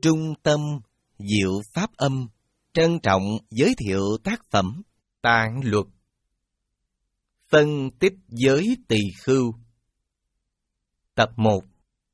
Trung tâm Diệu Pháp Âm trân trọng giới thiệu tác phẩm Tạng Luật. Phân tích giới tỳ khưu. Tập 1.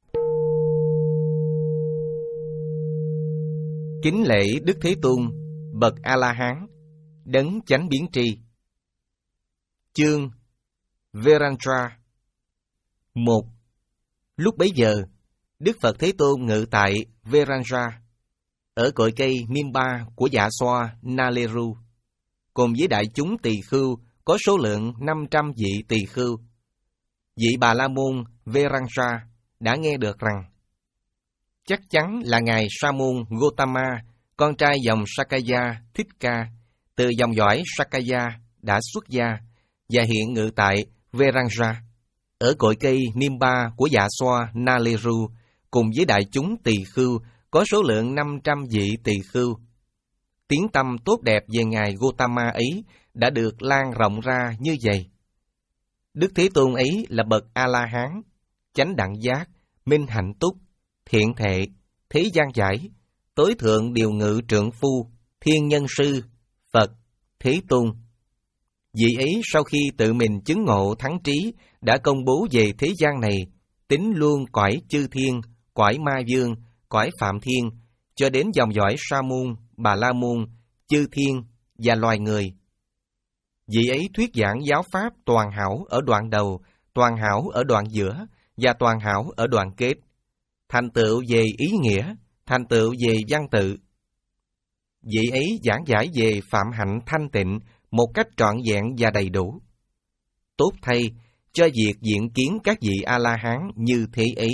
Kính lễ Đức Thế Tôn, bậc A-la-hán, đấng chánh biến tri. Chương Verandra. 1. Lúc bấy giờ, Đức Phật Thế Tôn ngự tại Verandra, ở cội cây Nimba của Dạ Xoa Naleru, cùng với đại chúng tỳ khưu có số lượng 500 vị tỳ khưu. Vị Bà La Môn Verandra đã nghe được rằng chắc chắn là ngài Sa môn Gotama, con trai dòng Sakaya Thích Ca, từ dòng dõi Sakaya đã xuất gia và hiện ngự tại Verandra, ở cội cây Nimba của Dạ Xoa Naleru, cùng với đại chúng tỳ khưu có số lượng 500 vị tỳ khưu. Tiếng tăm tốt đẹp về ngài Gotama ấy đã được lan rộng ra như vậy. Đức Thế Tôn ấy là bậc A-la-hán, chánh đẳng giác, minh hạnh túc, thiện thệ, thế gian giải, tối thượng điều ngự trượng phu, thiên nhân sư, Phật, Thế Tôn. Vị ấy sau khi tự mình chứng ngộ thắng trí đã công bố về thế gian này, tính luôn cõi chư thiên, cõi ma vương, cõi phạm thiên, cho đến dòng dõi Sa môn, Bà La môn, chư thiên và loài người. Vị ấy thuyết giảng giáo pháp toàn hảo ở đoạn đầu, toàn hảo ở đoạn giữa và toàn hảo ở đoạn kết, thành tựu về ý nghĩa, thành tựu về văn tự. Vị ấy giảng giải về phạm hạnh thanh tịnh một cách trọn vẹn và đầy đủ. Tốt thay cho việc diện kiến các vị A-la-hán như thế ấy.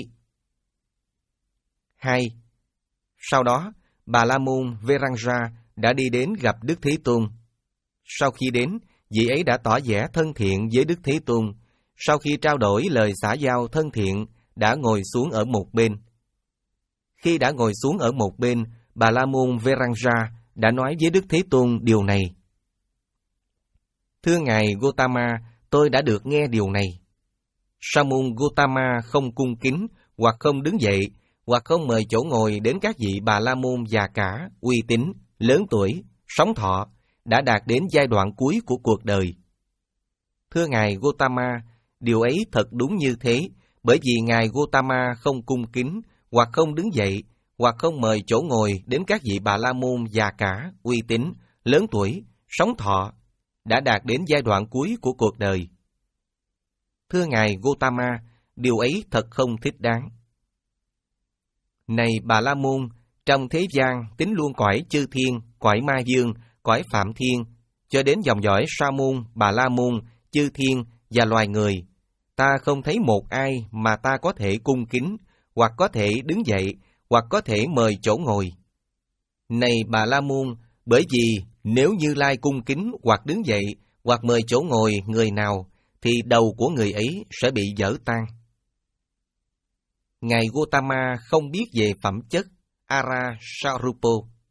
2. Sau đó, Bà La Môn Verandra đã đi đến gặp Đức Thế Tôn. Sau khi đến, vị ấy đã tỏ vẻ thân thiện với Đức Thế Tôn. Sau khi trao đổi lời xã giao thân thiện, đã ngồi xuống ở một bên. Khi đã ngồi xuống ở một bên, Bà La Môn Verandra đã nói với Đức Thế Tôn điều này. Thưa ngài Gotama, tôi đã được nghe điều này. Sa môn Gotama không cung kính, hoặc không đứng dậy, hoặc không mời chỗ ngồi đến các vị Bà La Môn già cả, uy tín, lớn tuổi, sống thọ, đã đạt đến giai đoạn cuối của cuộc đời. Thưa ngài Gotama, điều ấy thật đúng như thế, bởi vì ngài Gotama không cung kính, hoặc không đứng dậy, hoặc không mời chỗ ngồi đến các vị Bà La Môn già cả, uy tín, lớn tuổi, sống thọ, đã đạt đến giai đoạn cuối của cuộc đời. Thưa ngài Gotama, điều ấy thật không thích đáng. Này Bà La Môn, trong thế gian tính luôn cõi chư thiên, cõi ma vương, cõi phạm thiên, cho đến dòng dõi Sa môn, Bà La môn, chư thiên và loài người, ta không thấy một ai mà ta có thể cung kính, hoặc có thể đứng dậy, hoặc có thể mời chỗ ngồi. Này Bà La Môn, bởi vì nếu Như Lai cung kính hoặc đứng dậy, hoặc mời chỗ ngồi người nào, thì đầu của người ấy sẽ bị vỡ tan. Ngài Gotama không biết về phẩm chất Ara Sarupo.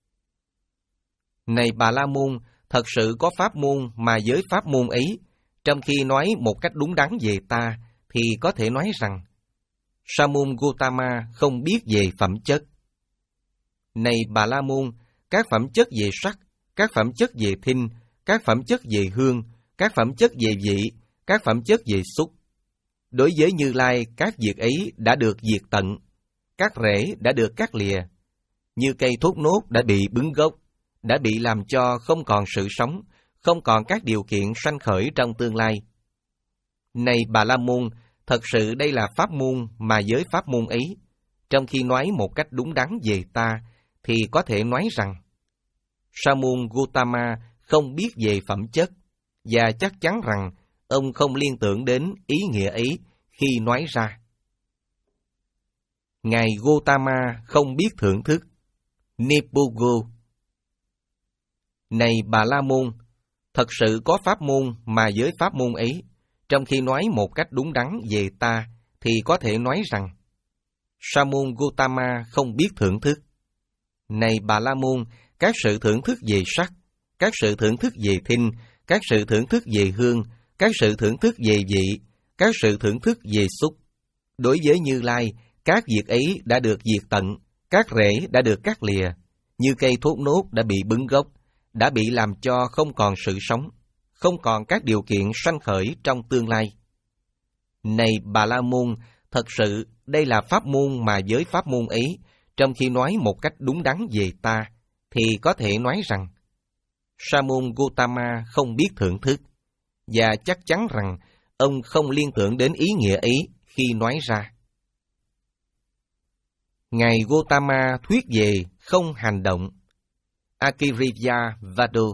Này Bà La Môn, thật sự có pháp môn mà với pháp môn ấy, trong khi nói một cách đúng đắn về ta, thì có thể nói rằng Sa môn Gotama không biết về phẩm chất. Này Bà La Môn, các phẩm chất về sắc, các phẩm chất về thinh, các phẩm chất về hương, các phẩm chất về vị, các phẩm chất về xúc. Đối với Như Lai, các việc ấy đã được diệt tận, các rễ đã được cắt lìa, như cây thốt nốt đã bị bứng gốc, đã bị làm cho không còn sự sống, không còn các điều kiện sanh khởi trong tương lai. Này Bà La Môn, thật sự đây là pháp môn mà với pháp môn ấy, trong khi nói một cách đúng đắn về ta, thì có thể nói rằng Sa môn Gotama không biết về phẩm chất, và chắc chắn rằng ông không liên tưởng đến ý nghĩa ấy khi nói ra. Ngài Gotama không biết thưởng thức. Nipugo. Này Bà La Môn, thật sự có pháp môn mà với pháp môn ấy, trong khi nói một cách đúng đắn về ta, thì có thể nói rằng Sa môn Gotama không biết thưởng thức. Này Bà La Môn, các sự thưởng thức về sắc, các sự thưởng thức về thinh, các sự thưởng thức về hương, các sự thưởng thức về vị, các sự thưởng thức về xúc. Đối với Như Lai, các việc ấy đã được diệt tận, Các rễ đã được cắt lìa, như cây thốt nốt đã bị bứng gốc, đã bị làm cho không còn sự sống, không còn các điều kiện sanh khởi trong tương lai. Này Bà La Môn, thật sự đây là pháp môn mà giới pháp môn ấy, trong khi nói một cách đúng đắn về ta, thì có thể nói rằng Sa môn Gotama không biết thưởng thức, và chắc chắn rằng ông không liên tưởng đến ý nghĩa ấy khi nói ra. Ngài Gotama thuyết về không hành động. Akiriya Vado.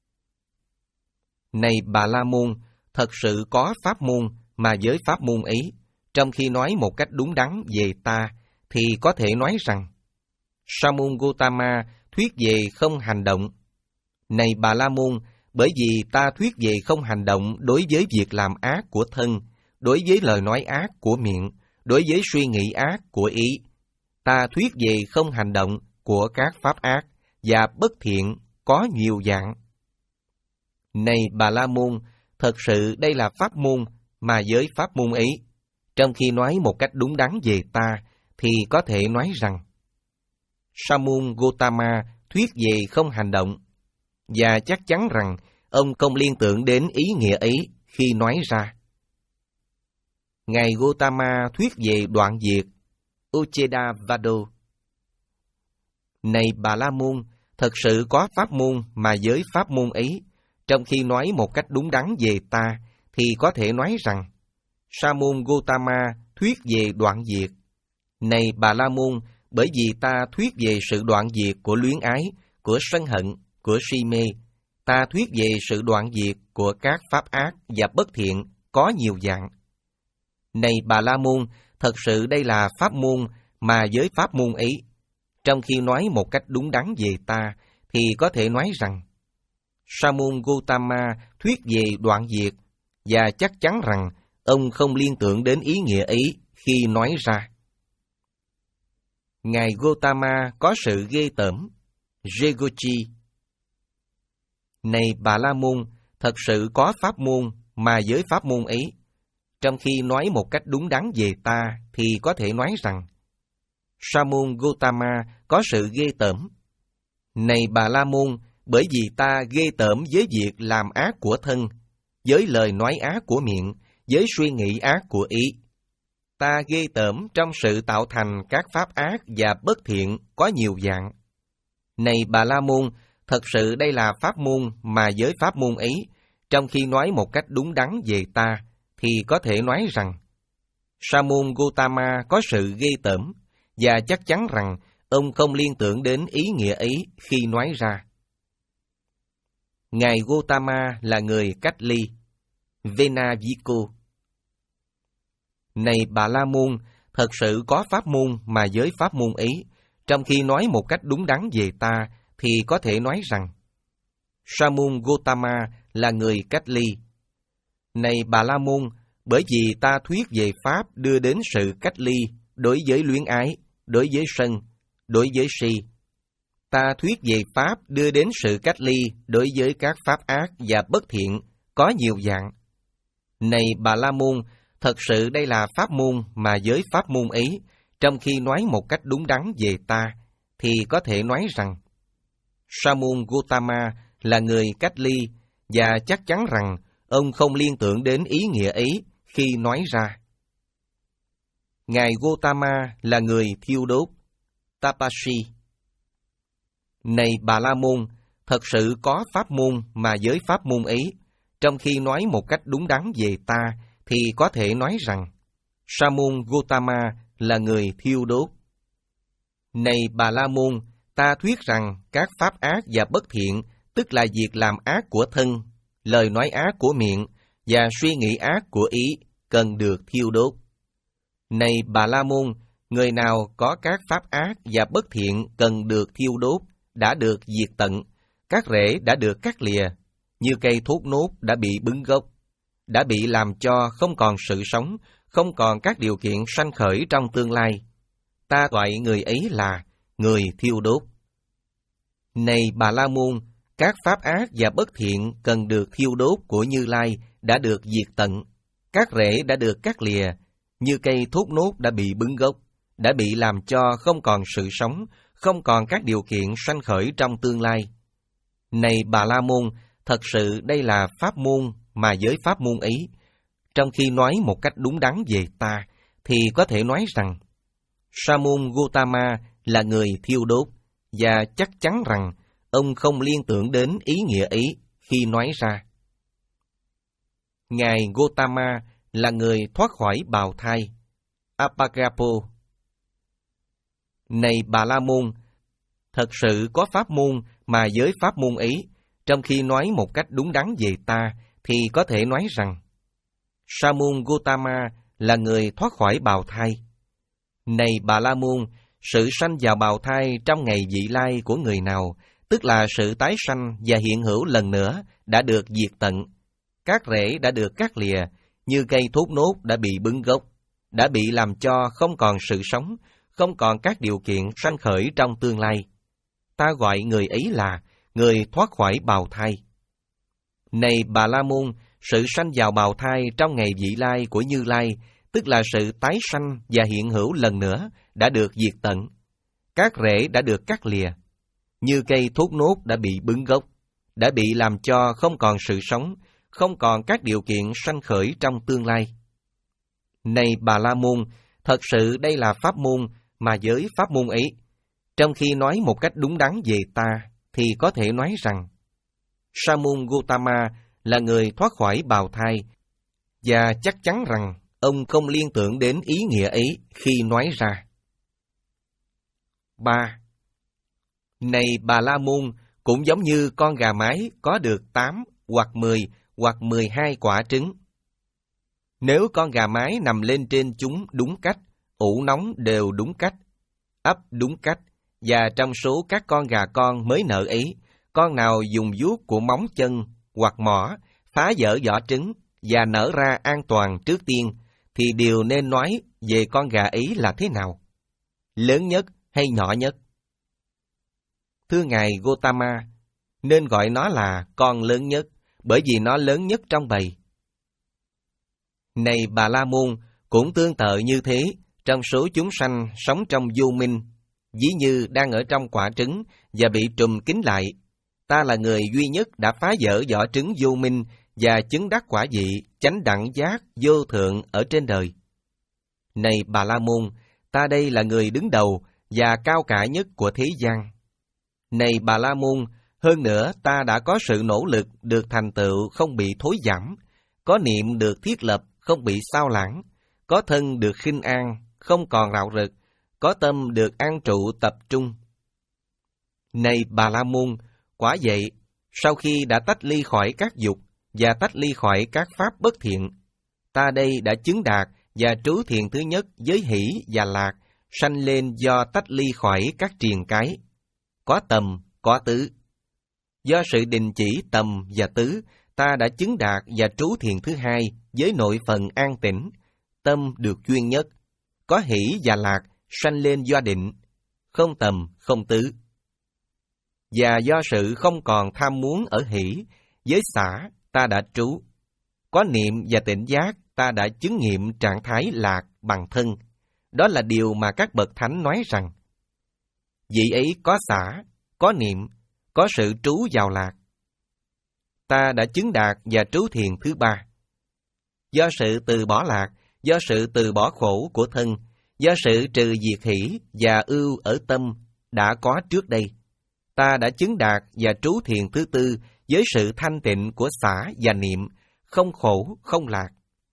Này Bà La Môn, thật sự có pháp môn mà giới pháp môn ấy, trong khi nói một cách đúng đắn về ta, thì có thể nói rằng Sa môn Gotama thuyết về không hành động. Này Bà La Môn, bởi vì ta thuyết về không hành động đối với việc làm ác của thân, đối với lời nói ác của miệng, đối với suy nghĩ ác của ý. Ta thuyết về không hành động của các pháp ác và bất thiện có nhiều dạng. Này Bà La Môn, thật sự đây là pháp môn mà giới pháp môn ấy, trong khi nói một cách đúng đắn về ta, thì có thể nói rằng Sa môn Gotama thuyết về không hành động, và chắc chắn rằng ông không liên tưởng đến ý nghĩa ấy khi nói ra. Ngài Gotama thuyết về đoạn diệt. Ucheda Vado. Này Bà La Môn, thật sự có pháp môn mà giới pháp môn ấy, trong khi nói một cách đúng đắn về ta, thì có thể nói rằng Sa môn Gotama thuyết về đoạn diệt. Này Bà La Môn, bởi vì ta thuyết về sự đoạn diệt của luyến ái, của sân hận, của si mê, ta thuyết về sự đoạn diệt của các pháp ác và bất thiện có nhiều dạng. Này Bà La Môn, thật sự đây là pháp môn mà giới pháp môn ấy, trong khi nói một cách đúng đắn về ta, thì có thể nói rằng Sa môn Gotama thuyết về đoạn diệt, và chắc chắn rằng ông không liên tưởng đến ý nghĩa ấy khi nói ra. Ngài Gotama có sự ghê tởm. Jegochi. Này Bà La Môn, thật sự có pháp môn mà giới pháp môn ấy, trong khi nói một cách đúng đắn về ta, thì có thể nói rằng Sa môn Gotama có sự ghê tởm. Này Bà La Môn, bởi vì ta ghê tởm với việc làm ác của thân, với lời nói ác của miệng, với suy nghĩ ác của ý. Ta ghê tởm trong sự tạo thành các pháp ác và bất thiện có nhiều dạng. Này Bà La Môn, thật sự đây là pháp môn mà giới pháp môn ấy, trong khi nói một cách đúng đắn về ta, thì có thể nói rằng Sa môn Gotama có sự ghê tởm, và chắc chắn rằng ông không liên tưởng đến ý nghĩa ấy khi nói ra. Ngài Gotama là người cách ly. Venaviko. Này Bà La Môn, thật sự có pháp môn mà giới pháp môn ấy, trong khi nói một cách đúng đắn về ta, thì có thể nói rằng Sa môn Gotama là người cách ly. Này Bà La Môn, bởi vì ta thuyết về pháp đưa đến sự cách ly đối với luyến ái, đối với sân, đối với si. Ta thuyết về pháp đưa đến sự cách ly đối với các pháp ác và bất thiện có nhiều dạng. Này Bà La Môn, thật sự đây là pháp môn mà giới pháp môn ấy, trong khi nói một cách đúng đắn về ta, thì có thể nói rằng Sa môn Gotama là người cách ly, và chắc chắn rằng ông không liên tưởng đến ý nghĩa ấy khi nói ra. Ngài Gotama là người thiêu đốt. Tapashi. Này Bà La Môn, thật sự có pháp môn mà giới pháp môn ấy, trong khi nói một cách đúng đắn về ta, thì có thể nói rằng Sa môn Gotama là người thiêu đốt. Này Bà La Môn, ta thuyết rằng các pháp ác và bất thiện, tức là việc làm ác của thân, lời nói ác của miệng và suy nghĩ ác của ý, cần được thiêu đốt. Này Bà La Môn, người nào có các pháp ác và bất thiện cần được thiêu đốt, đã được diệt tận, các rễ đã được cắt lìa, như cây thốt nốt đã bị bứng gốc, đã bị làm cho không còn sự sống, không còn các điều kiện sanh khởi trong tương lai. Ta gọi người ấy là người thiêu đốt. Này Bà La Môn, các pháp ác và bất thiện cần được thiêu đốt của Như Lai đã được diệt tận, các rễ đã được cắt lìa, như cây thốt nốt đã bị bứng gốc, đã bị làm cho không còn sự sống, không còn các điều kiện sanh khởi trong tương lai. Này Bà La Môn, thật sự đây là pháp môn mà giới pháp môn ấy, trong khi nói một cách đúng đắn về ta, thì có thể nói rằng Sa môn Gotama là người thiêu đốt, và chắc chắn rằng ông không liên tưởng đến ý nghĩa ấy khi nói ra. Ngài Gotama là người thoát khỏi bào thai, Apagapo. Này Bà La Môn, thật sự có pháp môn mà giới pháp môn ấy, trong khi nói một cách đúng đắn về ta, thì có thể nói rằng Sa môn Gotama là người thoát khỏi bào thai. Này Bà La Môn, sự sanh vào bào thai trong ngày vị lai của người nào, tức là sự tái sanh và hiện hữu lần nữa, đã được diệt tận. Các rễ đã được cắt lìa, như cây thốt nốt đã bị bứng gốc, đã bị làm cho không còn sự sống, không còn các điều kiện sanh khởi trong tương lai. Ta gọi người ấy là người thoát khỏi bào thai. Này Bà La Môn, sự sanh vào bào thai trong ngày vị lai của Như Lai, tức là sự tái sanh và hiện hữu lần nữa, đã được diệt tận. Các rễ đã được cắt lìa, như cây thốt nốt đã bị bứng gốc, đã bị làm cho không còn sự sống, không còn các điều kiện sanh khởi trong tương lai. Này Bà La Môn, thật sự đây là pháp môn mà giới pháp môn ấy, trong khi nói một cách đúng đắn về ta, thì có thể nói rằng Sa môn Gotama là người thoát khỏi bào thai, và chắc chắn rằng ông không liên tưởng đến ý nghĩa ấy khi nói ra. 3. Này Bà La Môn, cũng giống như con gà mái có được 8 hoặc 10 hoặc 12 quả trứng. Nếu con gà mái nằm lên trên chúng đúng cách, ủ nóng đều đúng cách, ấp đúng cách, và trong số các con gà con mới nở ấy, con nào dùng vuốt của móng chân hoặc mỏ phá vỡ vỏ trứng và nở ra an toàn trước tiên, thì điều nên nói về con gà ấy là thế nào? Lớn nhất hay nhỏ nhất? Thưa Ngài Gotama, nên gọi nó là con lớn nhất, bởi vì nó lớn nhất trong bầy. Này Bà La Môn, cũng tương tự như thế, trong số chúng sanh sống trong vô minh, ví như đang ở trong quả trứng và bị trùm kín lại, ta là người duy nhất đã phá vỡ vỏ trứng vô minh và chứng đắc quả vị chánh đẳng giác vô thượng ở trên đời. Này Bà La Môn, ta đây là người đứng đầu và cao cả nhất của thế gian. Này Bà La Môn, hơn nữa ta đã có sự nỗ lực được thành tựu không bị thối giảm, có niệm được thiết lập không bị sao lãng, có thân được khinh an, không còn rạo rực, có tâm được an trụ tập trung. Này Bà La Môn, quả vậy, sau khi đã tách ly khỏi các dục và tách ly khỏi các pháp bất thiện, ta đây đã chứng đạt và trú thiền thứ nhất với hỷ và lạc, sanh lên do tách ly khỏi các triền cái, có tầm, có tứ. Do sự đình chỉ tầm và tứ, ta đã chứng đạt và trú thiền thứ hai với nội phần an tĩnh, tâm được chuyên nhất, có hỷ và lạc, sanh lên do định, không tầm, không tứ. Và do sự không còn tham muốn ở hỷ, với xả ta đã trú, có niệm và tỉnh giác ta đã chứng nghiệm trạng thái lạc bằng thân. Đó là điều mà các bậc thánh nói rằng vị ấy có xả, có niệm, có sự trú vào lạc. Ta đã chứng đạt và trú thiền thứ ba. Do sự từ bỏ lạc, do sự từ bỏ khổ của thân, do sự trừ diệt hỷ và ưu ở tâm đã có trước đây, ta đã chứng đạt và trú thiền thứ tư với sự thanh tịnh của xả và niệm, không khổ, không lạc.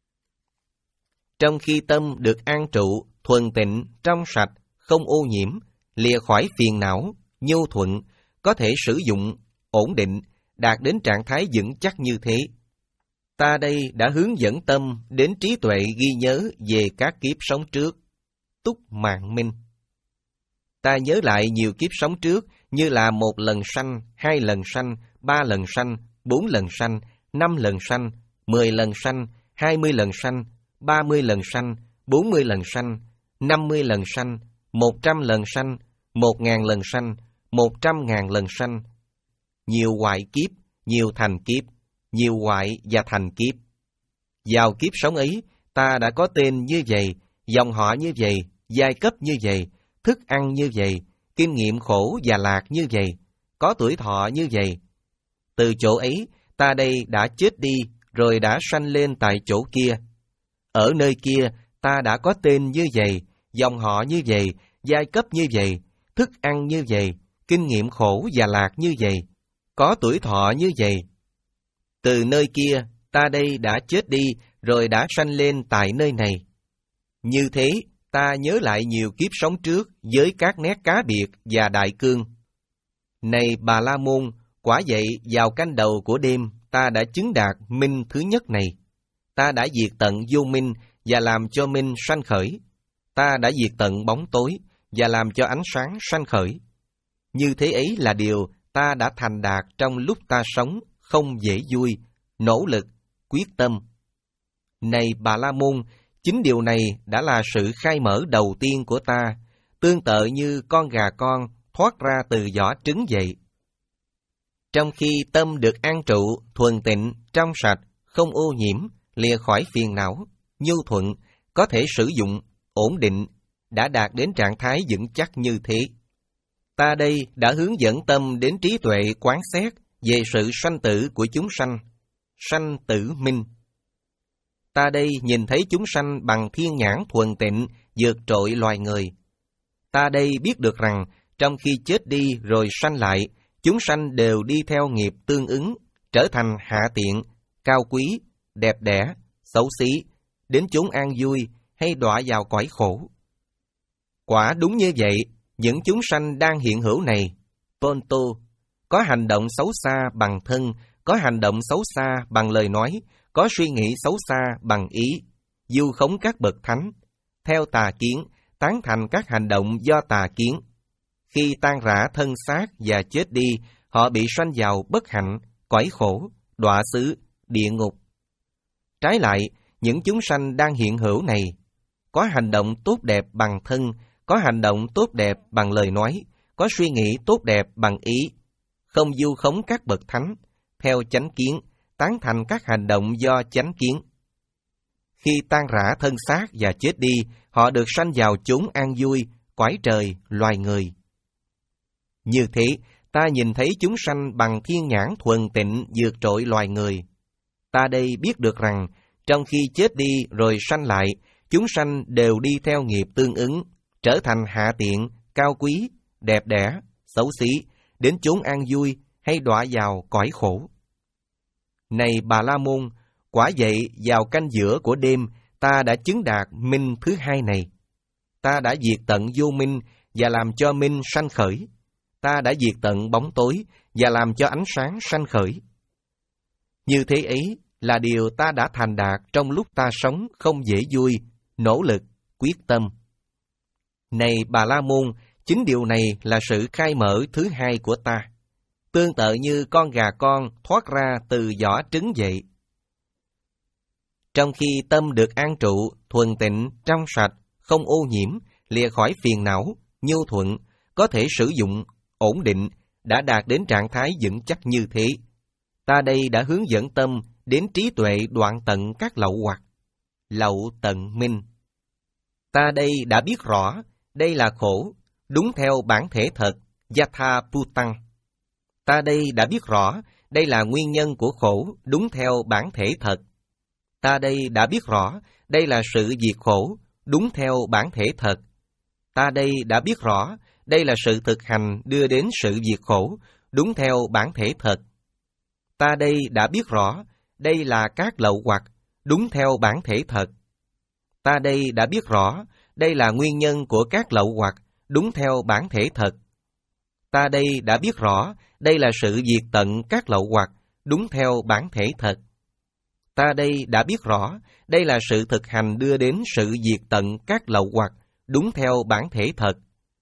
Trong khi tâm được an trụ, thuần tịnh, trong sạch, không ô nhiễm, lìa khỏi phiền não, nhu thuận, có thể sử dụng, ổn định, đạt đến trạng thái vững chắc như thế. Ta đây đã hướng dẫn tâm đến trí tuệ ghi nhớ về các kiếp sống trước, túc mạng minh. Ta nhớ lại nhiều kiếp sống trước như là 1 lần sanh, 2 lần sanh, 3 lần sanh, 4 lần sanh, 5 lần sanh, 10 lần sanh, 20 lần sanh, 30 lần sanh, 40 lần sanh, 50 lần sanh, 100 lần sanh, 1000 lần sanh, 100.000 lần sanh. Nhiều hoại kiếp, nhiều thành kiếp, nhiều hoại và thành kiếp. Vào kiếp sống ấy, ta đã có tên như vậy, dòng họ như vậy, giai cấp như vậy, thức ăn như vậy, kinh nghiệm khổ và lạc như vậy, có tuổi thọ như vậy. Từ chỗ ấy, ta đây đã chết đi, rồi đã sanh lên tại chỗ kia. Ở nơi kia, ta đã có tên như vậy, dòng họ như vậy, giai cấp như vậy, thức ăn như vậy, kinh nghiệm khổ và lạc như vậy, có tuổi thọ như vậy. Từ nơi kia, ta đây đã chết đi, rồi đã sanh lên tại nơi này. Như thế, ta nhớ lại nhiều kiếp sống trước với các nét cá biệt và đại cương. Này Bà La Môn, quả vậy vào canh đầu của đêm, ta đã chứng đạt minh thứ nhất này. Ta đã diệt tận vô minh và làm cho minh sanh khởi. Ta đã diệt tận bóng tối và làm cho ánh sáng sanh khởi. Như thế ấy là điều ta đã thành đạt trong lúc ta sống, không dễ vui, nỗ lực, quyết tâm. Này Bà La Môn, chính điều này đã là sự khai mở đầu tiên của ta, tương tự như con gà con thoát ra từ vỏ trứng vậy. Trong khi tâm được an trụ, thuần tịnh, trong sạch, không ô nhiễm, lìa khỏi phiền não, nhu thuận, có thể sử dụng, ổn định, đã đạt đến trạng thái vững chắc như thế. Ta đây đã hướng dẫn tâm đến trí tuệ quán xét về sự sanh tử của chúng sanh tử minh. Ta đây nhìn thấy chúng sanh bằng thiên nhãn thuần tịnh, vượt trội loài người. Ta đây biết được rằng, trong khi chết đi rồi sanh lại, chúng sanh đều đi theo nghiệp tương ứng, trở thành hạ tiện, cao quý, đẹp đẽ, xấu xí, đến chốn an vui hay đọa vào cõi khổ. Quả đúng như vậy, những chúng sanh đang hiện hữu này, Ponto, có hành động xấu xa bằng thân, có hành động xấu xa bằng lời nói, có suy nghĩ xấu xa bằng ý, vu khống các bậc thánh, theo tà kiến, tán thành các hành động do tà kiến. Khi tan rã thân xác và chết đi, họ bị sanh vào bất hạnh, cõi khổ, đọa xứ, địa ngục. Trái lại, những chúng sanh đang hiện hữu này, có hành động tốt đẹp bằng thân, có hành động tốt đẹp bằng lời nói, có suy nghĩ tốt đẹp bằng ý, không vu khống các bậc thánh, theo chánh kiến, tán thành các hành động do chánh kiến. Khi tan rã thân xác và chết đi, họ được sanh vào chốn an vui, cõi trời, loài người. Như thế, ta nhìn thấy chúng sanh bằng thiên nhãn thuần tịnh vượt trội loài người. Ta đây biết được rằng, trong khi chết đi rồi sanh lại, chúng sanh đều đi theo nghiệp tương ứng, trở thành hạ tiện, cao quý, đẹp đẽ, xấu xí, đến chốn an vui hay đọa vào cõi khổ. Này Bà La Môn, quả vậy vào canh giữa của đêm, ta đã chứng đạt minh thứ hai này. Ta đã diệt tận vô minh và làm cho minh sanh khởi. Ta đã diệt tận bóng tối và làm cho ánh sáng sanh khởi. Như thế ấy là điều ta đã thành đạt trong lúc ta sống không dễ vui, nỗ lực, quyết tâm. Này Bà La Môn, chính điều này là sự khai mở thứ hai của ta, tương tự như con gà con thoát ra từ vỏ trứng vậy. Trong khi tâm được an trụ, thuần tịnh, trong sạch, không ô nhiễm, lìa khỏi phiền não, nhu thuận, có thể sử dụng, ổn định, đã đạt đến trạng thái vững chắc như thế. Ta đây đã hướng dẫn tâm đến trí tuệ đoạn tận các lậu hoặc, lậu tận minh. Ta đây đã biết rõ, đây là khổ, đúng theo bản thể thật, Yatha Putang. Ta đây đã biết rõ, đây là nguyên nhân của khổ, đúng theo bản thể thật. Ta đây đã biết rõ, đây là sự diệt khổ, đúng theo bản thể thật. Ta đây đã biết rõ, đây là sự thực hành đưa đến sự diệt khổ, đúng theo bản thể thật. Ta đây đã biết rõ, đây là các lậu hoặc, đúng theo bản thể thật. Ta đây đã biết rõ, đây là nguyên nhân của các lậu hoặc, đúng theo bản thể thật. Ta đây đã biết rõ, đây là sự diệt tận các lậu hoặc, đúng theo bản thể thật. Ta đây đã biết rõ, đây là sự thực hành đưa đến sự diệt tận các lậu hoặc, đúng theo bản thể thật.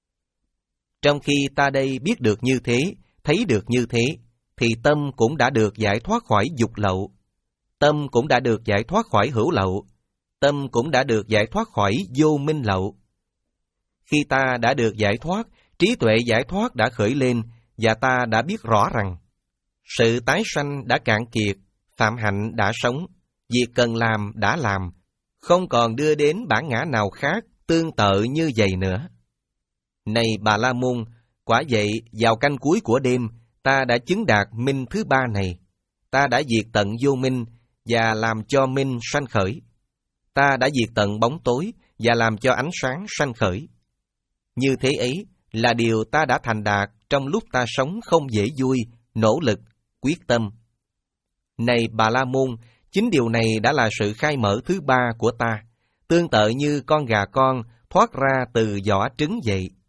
Trong khi ta đây biết được như thế, thấy được như thế, thì tâm cũng đã được giải thoát khỏi dục lậu. Tâm cũng đã được giải thoát khỏi hữu lậu. Tâm cũng đã được giải thoát khỏi vô minh lậu. Khi ta đã được giải thoát, trí tuệ giải thoát đã khởi lên, và ta đã biết rõ rằng, sự tái sanh đã cạn kiệt, phạm hạnh đã sống, việc cần làm đã làm, không còn đưa đến bản ngã nào khác tương tự như vậy nữa. Này Bà La Môn, quả vậy vào canh cuối của đêm, ta đã chứng đạt minh thứ ba này. Ta đã diệt tận vô minh và làm cho minh sanh khởi. Ta đã diệt tận bóng tối và làm cho ánh sáng sanh khởi. Như thế ấy là điều ta đã thành đạt trong lúc ta sống không dễ vui, nỗ lực, quyết tâm. Này Bà La Môn, chính điều này đã là sự khai mở thứ ba của ta, tương tự như con gà con thoát ra từ vỏ trứng vậy.